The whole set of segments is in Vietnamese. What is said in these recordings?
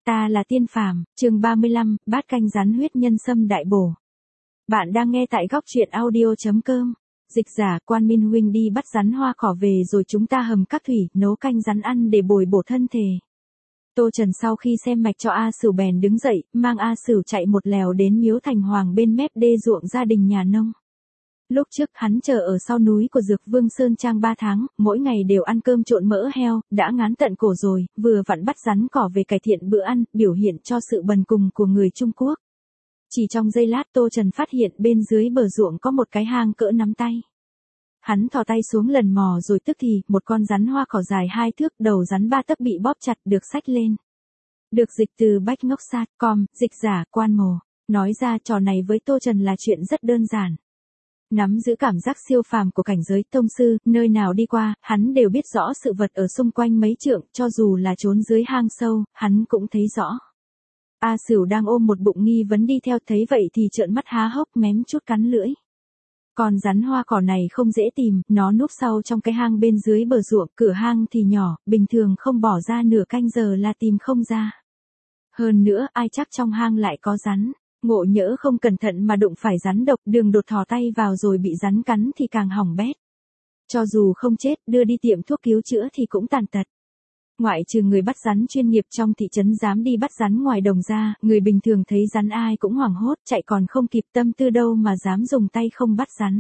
Ta là Tiên Phàm, chương 35, bát canh rắn huyết nhân sâm đại bổ. Bạn đang nghe tại góc truyện audio.com. Dịch giả, Quan Minh huynh đi bắt rắn hoa cỏ về rồi chúng ta hầm các thủy, nấu canh rắn ăn để bồi bổ thân thể. Tô Trần sau khi xem mạch cho A Sửu bèn đứng dậy, mang A Sửu chạy một lèo đến Miếu Thành Hoàng bên mép đê ruộng gia đình nhà nông. Lúc trước hắn chờ ở sau núi của Dược Vương Sơn Trang 3 tháng, mỗi ngày đều ăn cơm trộn mỡ heo, đã ngán tận cổ rồi, vừa vặn bắt rắn cỏ về cải thiện bữa ăn, biểu hiện cho sự bần cùng của người Trung Quốc. Chỉ trong giây lát Tô Trần phát hiện bên dưới bờ ruộng có một cái hang cỡ nắm tay. Hắn thò tay xuống lần mò rồi tức thì, một con rắn hoa cỏ dài 2 thước, đầu rắn 3 tấc bị bóp chặt được xách lên. Được dịch từ bách-ngốc-sat.com, dịch giả, Quan Mồ. Nói ra trò này với Tô Trần là chuyện rất đơn giản. Nắm giữ cảm giác siêu phàm của cảnh giới tông sư, nơi nào đi qua, hắn đều biết rõ sự vật ở xung quanh mấy trượng, cho dù là trốn dưới hang sâu, hắn cũng thấy rõ. A Sửu đang ôm một bụng nghi vấn đi theo, thấy vậy thì trợn mắt há hốc mém chút cắn lưỡi. Con rắn hoa cỏ này không dễ tìm, nó núp sau trong cái hang bên dưới bờ ruộng, cửa hang thì nhỏ, bình thường không bỏ ra nửa canh giờ là tìm không ra. Hơn nữa, ai chắc trong hang lại có rắn. Ngộ nhỡ không cẩn thận mà đụng phải rắn độc, đường đột thò tay vào rồi bị rắn cắn thì càng hỏng bét. Cho dù không chết, đưa đi tiệm thuốc cứu chữa thì cũng tàn tật. Ngoại trừ người bắt rắn chuyên nghiệp trong thị trấn dám đi bắt rắn ngoài đồng ra, người bình thường thấy rắn ai cũng hoảng hốt, chạy còn không kịp tâm tư đâu mà dám dùng tay không bắt rắn.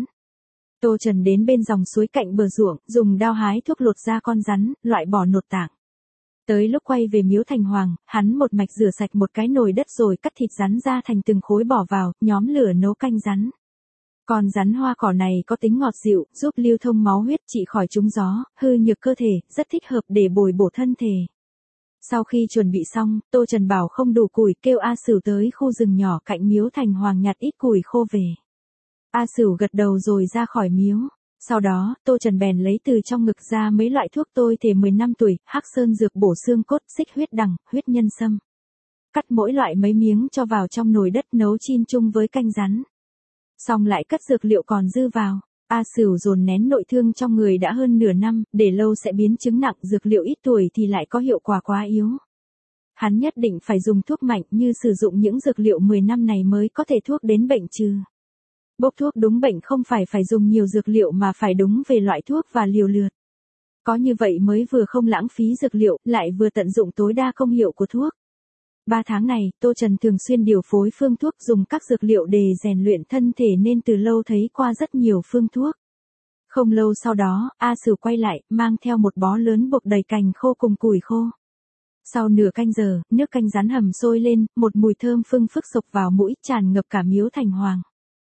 Tô Trần đến bên dòng suối cạnh bờ ruộng, dùng dao hái thuốc lột ra con rắn, loại bỏ nội tạng. Tới lúc quay về Miếu Thành Hoàng, hắn một mạch rửa sạch một cái nồi đất rồi cắt thịt rắn ra thành từng khối bỏ vào, nhóm lửa nấu canh rắn. Con rắn hoa cỏ này có tính ngọt dịu, giúp lưu thông máu huyết, trị khỏi trúng gió, hư nhược cơ thể, rất thích hợp để bồi bổ thân thể. Sau khi chuẩn bị xong, Tô Trần bảo không đủ củi, kêu A Sửu tới khu rừng nhỏ cạnh Miếu Thành Hoàng nhặt ít củi khô về. A Sửu gật đầu rồi ra khỏi miếu. Sau đó, Tô Trần bèn lấy từ trong ngực ra mấy loại thuốc tôi thể 10 năm tuổi, hắc sơn dược bổ xương cốt, xích huyết đằng, huyết nhân sâm. Cắt mỗi loại mấy miếng cho vào trong nồi đất nấu chin chung với canh rắn. Xong lại cất dược liệu còn dư vào. A Sửu dồn nén nội thương trong người đã hơn nửa năm, để lâu sẽ biến chứng nặng, dược liệu ít tuổi thì lại có hiệu quả quá yếu. Hắn nhất định phải dùng thuốc mạnh, như sử dụng những dược liệu 10 năm này mới có thể thuốc đến bệnh trừ. Bốc thuốc đúng bệnh không phải dùng nhiều dược liệu mà phải đúng về loại thuốc và liều lượt. Có như vậy mới vừa không lãng phí dược liệu, lại vừa tận dụng tối đa công hiệu của thuốc. 3 tháng này, Tô Trần thường xuyên điều phối phương thuốc, dùng các dược liệu để rèn luyện thân thể nên từ lâu thấy qua rất nhiều phương thuốc. Không lâu sau đó, A Sửu quay lại, mang theo một bó lớn bột đầy cành khô cùng củi khô. Sau nửa canh giờ, nước canh rắn hầm sôi lên, một mùi thơm phưng phức xộc vào mũi, tràn ngập cả Miếu Thành Hoàng.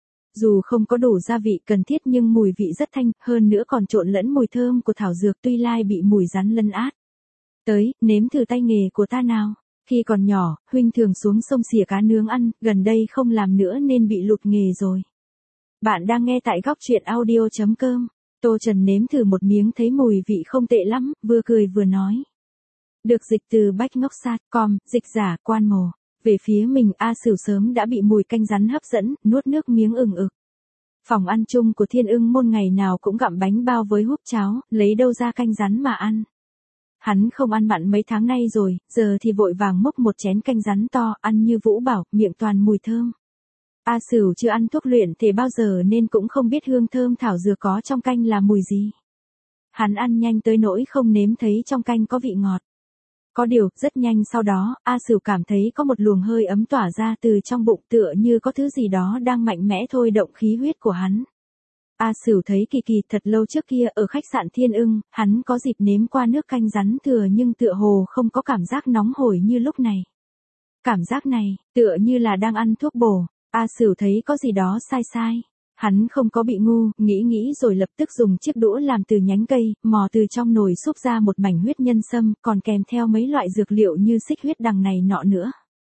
Dù không có đủ gia vị cần thiết nhưng mùi vị rất thanh, hơn nữa còn trộn lẫn mùi thơm của thảo dược, tuy lai bị mùi rắn lấn át. Tới, nếm thử tay nghề của ta nào. Khi còn nhỏ, huynh thường xuống sông xỉa cá nướng ăn, gần đây không làm nữa nên bị lụt nghề rồi. Bạn đang nghe tại góc truyện audio.com. Tô Trần nếm thử một miếng thấy mùi vị không tệ lắm, vừa cười vừa nói. Được dịch từ bách-ngốc-sat.com, dịch giả, Quan Mồ. Về phía mình, A Sửu sớm đã bị mùi canh rắn hấp dẫn, nuốt nước miếng ừng ực. Phòng ăn chung của Thiên Ưng Môn ngày nào cũng gặm bánh bao với húp cháo, lấy đâu ra canh rắn mà ăn. Hắn không ăn mặn mấy tháng nay rồi, giờ thì vội vàng múc một chén canh rắn to, ăn như vũ bảo, miệng toàn mùi thơm. A Sửu chưa ăn thuốc luyện thể bao giờ nên cũng không biết hương thơm thảo dược có trong canh là mùi gì. Hắn ăn nhanh tới nỗi không nếm thấy trong canh có vị ngọt. Có điều, rất nhanh sau đó, A Sửu cảm thấy có một luồng hơi ấm tỏa ra từ trong bụng, tựa như có thứ gì đó đang mạnh mẽ thôi động khí huyết của hắn. A Sửu thấy kỳ kỳ, thật lâu trước kia ở khách sạn Thiên Ưng, hắn có dịp nếm qua nước canh rắn thừa nhưng tựa hồ không có cảm giác nóng hổi như lúc này. Cảm giác này, tựa như là đang ăn thuốc bổ. A Sửu thấy có gì đó sai sai. Hắn không có bị ngu, nghĩ rồi lập tức dùng chiếc đũa làm từ nhánh cây, mò từ trong nồi xúc ra một mảnh huyết nhân sâm, còn kèm theo mấy loại dược liệu như xích huyết đằng này nọ nữa.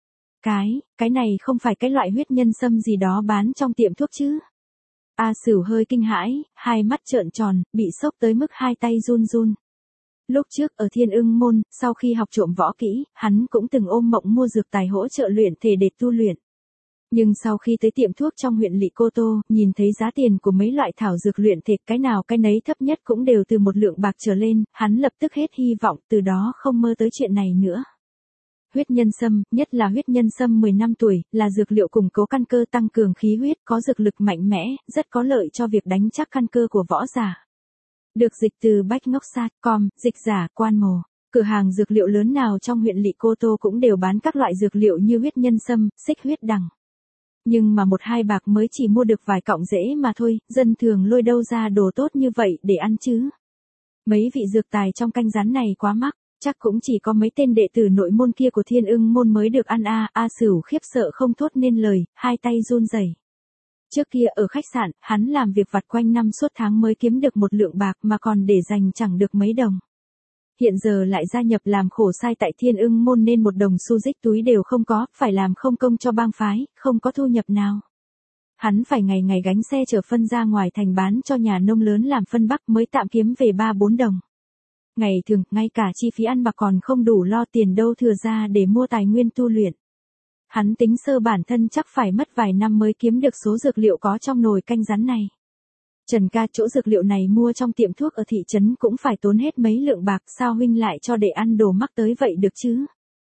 Cái này không phải cái loại huyết nhân sâm gì đó bán trong tiệm thuốc chứ? A Sửu hơi kinh hãi, hai mắt trợn tròn, bị sốc tới mức hai tay run run. Lúc trước ở Thiên Ưng Môn, sau khi học trộm võ kỹ, hắn cũng từng ôm mộng mua dược tài hỗ trợ luyện thể để tu luyện. Nhưng sau khi tới tiệm thuốc trong huyện Lỵ Cô Tô, nhìn thấy giá tiền của mấy loại thảo dược luyện thể, cái nào cái nấy thấp nhất cũng đều từ 1 lượng bạc trở lên, hắn lập tức hết hy vọng, từ đó không mơ tới chuyện này nữa. Huyết nhân sâm, nhất là huyết nhân sâm 10 năm tuổi, là dược liệu củng cố căn cơ tăng cường khí huyết, có dược lực mạnh mẽ, rất có lợi cho việc đánh chắc căn cơ của võ giả. Được dịch từ bachngocsa.com, dịch giả Quan Mồ. Cửa hàng dược liệu lớn nào trong huyện lỵ Cô Tô cũng đều bán các loại dược liệu như huyết nhân sâm, xích huyết đằng. Nhưng mà 1-2 bạc mới chỉ mua được vài cọng rễ mà thôi, dân thường lôi đâu ra đồ tốt như vậy để ăn chứ. Mấy vị dược tài trong canh rắn này quá mắc, chắc cũng chỉ có mấy tên đệ tử nội môn kia của Thiên Ưng môn mới được ăn a. A Sửu khiếp sợ không thốt nên lời, hai tay run rẩy. Trước kia ở khách sạn, hắn làm việc vặt quanh năm suốt tháng mới kiếm được một lượng bạc mà còn để dành chẳng được mấy đồng. Hiện giờ lại gia nhập làm khổ sai tại Thiên Ưng môn nên một đồng xu rích túi đều không có, phải làm không công cho bang phái, không có thu nhập nào. Hắn phải ngày ngày gánh xe chở phân ra ngoài thành bán cho nhà nông lớn làm phân bắc mới tạm kiếm về 3-4 đồng. Ngày thường, ngay cả chi phí ăn mặc còn không đủ lo tiền đâu thừa ra để mua tài nguyên tu luyện. Hắn tính sơ bản thân chắc phải mất vài năm mới kiếm được số dược liệu có trong nồi canh rắn này. Trần ca, chỗ dược liệu này mua trong tiệm thuốc ở thị trấn cũng phải tốn hết mấy lượng bạc, sao huynh lại cho để ăn đồ mắc tới vậy được chứ?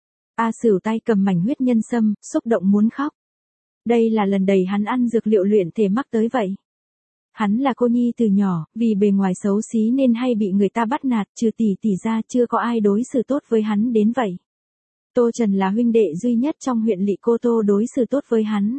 A Sửu tay cầm mảnh huyết nhân sâm, xúc động muốn khóc. Đây là lần đầu hắn ăn dược liệu luyện thể mắc tới vậy. Hắn là cô nhi từ nhỏ, vì bề ngoài xấu xí nên hay bị người ta bắt nạt, trừ tỷ tỷ ra chưa có ai đối xử tốt với hắn đến vậy. Tô Trần là huynh đệ duy nhất trong huyện lỵ Cô Tô đối xử tốt với hắn.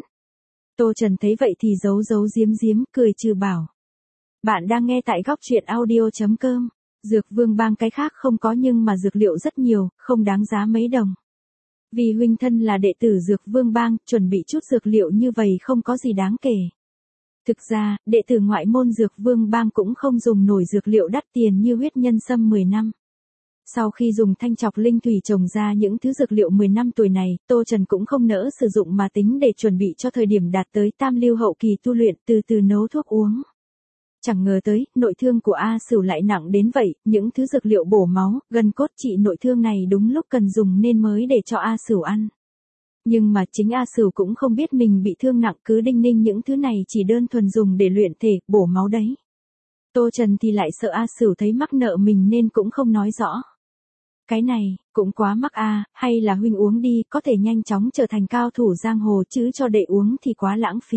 Tô Trần thấy vậy thì giấu giếm, cười trừ bảo. Bạn đang nghe tại góc truyện audio.com. Dược Vương Bang cái khác không có nhưng mà dược liệu rất nhiều, không đáng giá mấy đồng. Vì huynh thân là đệ tử Dược Vương Bang, chuẩn bị chút dược liệu như vậy không có gì đáng kể. Thực ra, đệ tử ngoại môn Dược Vương Bang cũng không dùng nổi dược liệu đắt tiền như huyết nhân sâm 10 năm. Sau khi dùng thanh trọc linh thủy trồng ra những thứ dược liệu 10 năm tuổi này, Tô Trần cũng không nỡ sử dụng mà tính để chuẩn bị cho thời điểm đạt tới tam lưu hậu kỳ tu luyện, từ từ nấu thuốc uống. Chẳng ngờ tới, nội thương của A Sửu lại nặng đến vậy, những thứ dược liệu bổ máu, gần cốt trị nội thương này đúng lúc cần dùng nên mới để cho A Sửu ăn. Nhưng mà chính A Sửu cũng không biết mình bị thương nặng, cứ đinh ninh những thứ này chỉ đơn thuần dùng để luyện thể, bổ máu đấy. Tô Trần thì lại sợ A Sửu thấy mắc nợ mình nên cũng không nói rõ. Cái này, cũng quá mắc a, hay là huynh uống đi, có thể nhanh chóng trở thành cao thủ giang hồ chứ cho đệ uống thì quá lãng phí.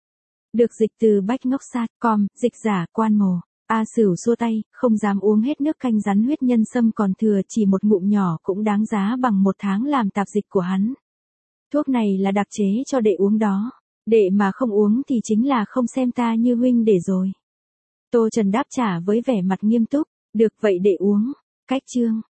Được dịch từ bachngocsa.com, dịch giả Quan Mồ. A Sửu xua tay, không dám uống hết nước canh rắn huyết nhân sâm còn thừa, chỉ một ngụm nhỏ cũng đáng giá bằng 1 tháng làm tạp dịch của hắn. Thuốc này là đặc chế cho đệ uống đó. Đệ mà không uống thì chính là không xem ta như huynh để rồi. Tô Trần đáp trả với vẻ mặt nghiêm túc. Được vậy đệ uống. Cách chương.